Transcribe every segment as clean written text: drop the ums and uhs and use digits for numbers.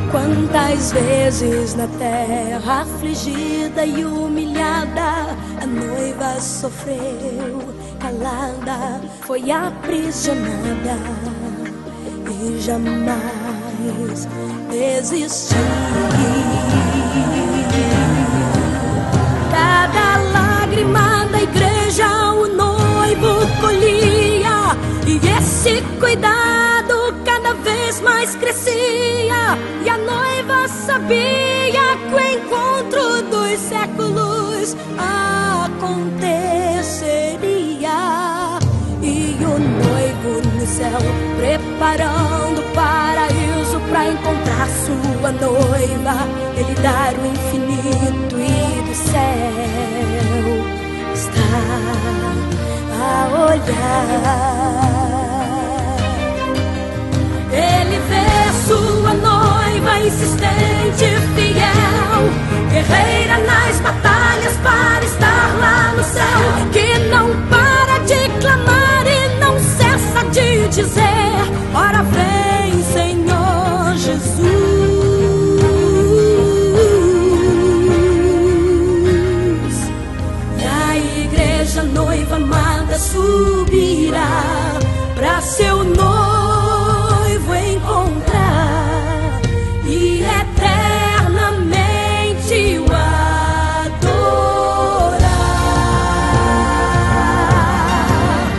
Quantas vezes na terra afligida e humilhada a noiva sofreu, calada, foi aprisionada e jamais desistiu. Cada lágrima da igreja o noivo colhia, e esse cuidado cada vez mais crescia. E a noiva sabia que o encontro dos séculos aconteceria. E o noivo no céu, preparando o paraíso para encontrar sua noiva, ele dar o infinito e do céu está a olhar. Ele vê sua noiva insistente, fiel, guerreira nas batalhas para estar lá no céu, que não para de clamar e não cessa de dizer: ora vem, Senhor Jesus. E a igreja noiva amada subirá para seu noivo encontrar e eternamente o adorar.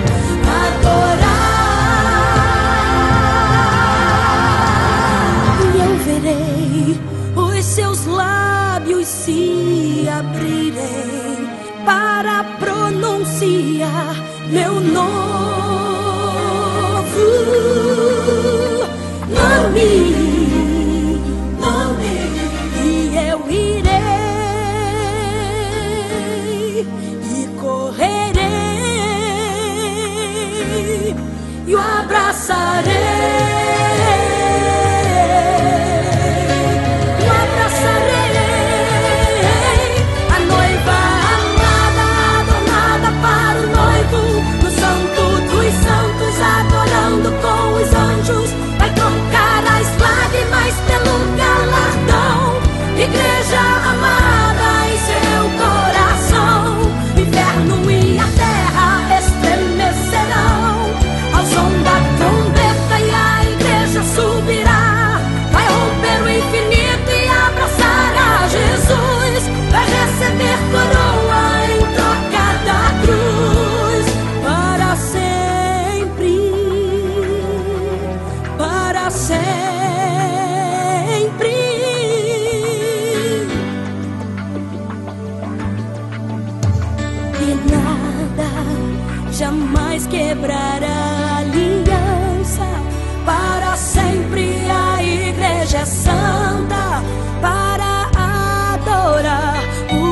Adorar. E eu verei os seus lábios se abrirem para pronunciar meu novo nome, e eu irei e correrei e o abraçarei. Adorando com os anjos, vai trocar as lágrimas pelo galardão. Igreja amada em seu coração, o inferno e a terra estremecerão ao som da trombeta, e a igreja subirá, vai romper o infinito e abraçar a Jesus, vai receber coroa em troca da cruz para sempre. E nada jamais quebrará a aliança. Para sempre a igreja é santa para adorar o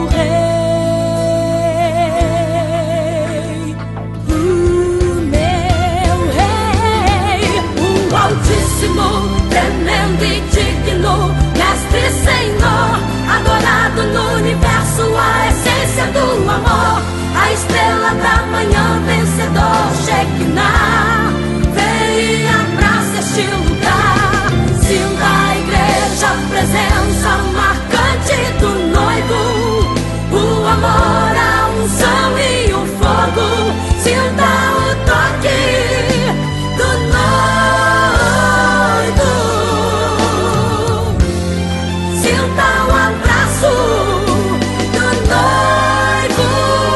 Rei, o meu Rei, o Altíssimo, tremendo e digno, Mestre Senhor, adorado no universo, a essência do amor, a estrela da manhã, vencedor, Shekinah, vem e abraça este lugar. Sinta a igreja, a presença marcante do noivo, o amor, a unção e o fogo. Sinta o toque do noivo, sinta o abraço do noivo.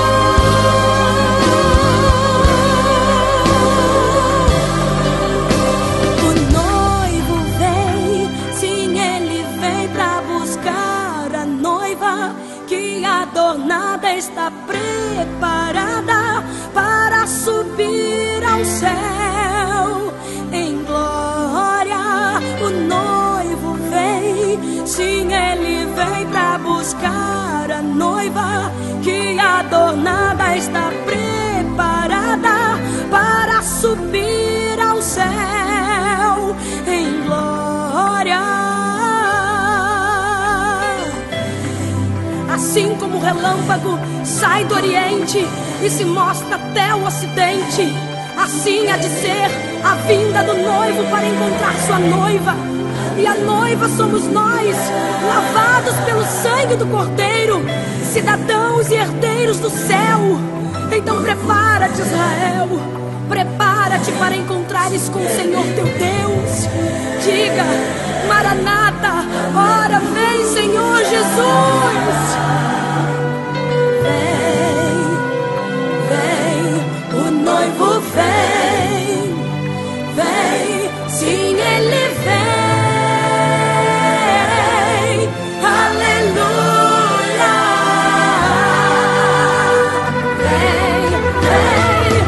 O noivo vem, sim, ele vem pra buscar a noiva, que adornada está preparada para subir ao céu em glória. O noivo vem, sim, ele vem pra buscar a noiva, que adornada está preparada para subir ao céu em glória. Assim como o relâmpago sai do Oriente e se mostra até o Ocidente, assim há de ser a vinda do noivo para encontrar sua noiva. e a noiva somos nós, lavados pelo sangue do Cordeiro, cidadãos e herdeiros do céu. Então prepara-te, Israel, prepara-te para encontrares com o Senhor teu Deus. Diga: Maranata, ora vem, Senhor Jesus. Vem, o noivo vem, vem, sim, ele vem. Aleluia. Vem, vem,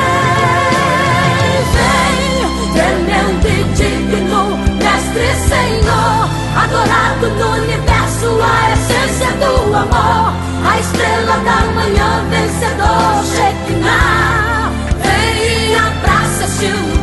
vem, vem, tremendo e digno, mestre Senhor, adorado no universo, a essência do amor, a estrela da manhã, vencedor, Shekinah. Vem e abraça-se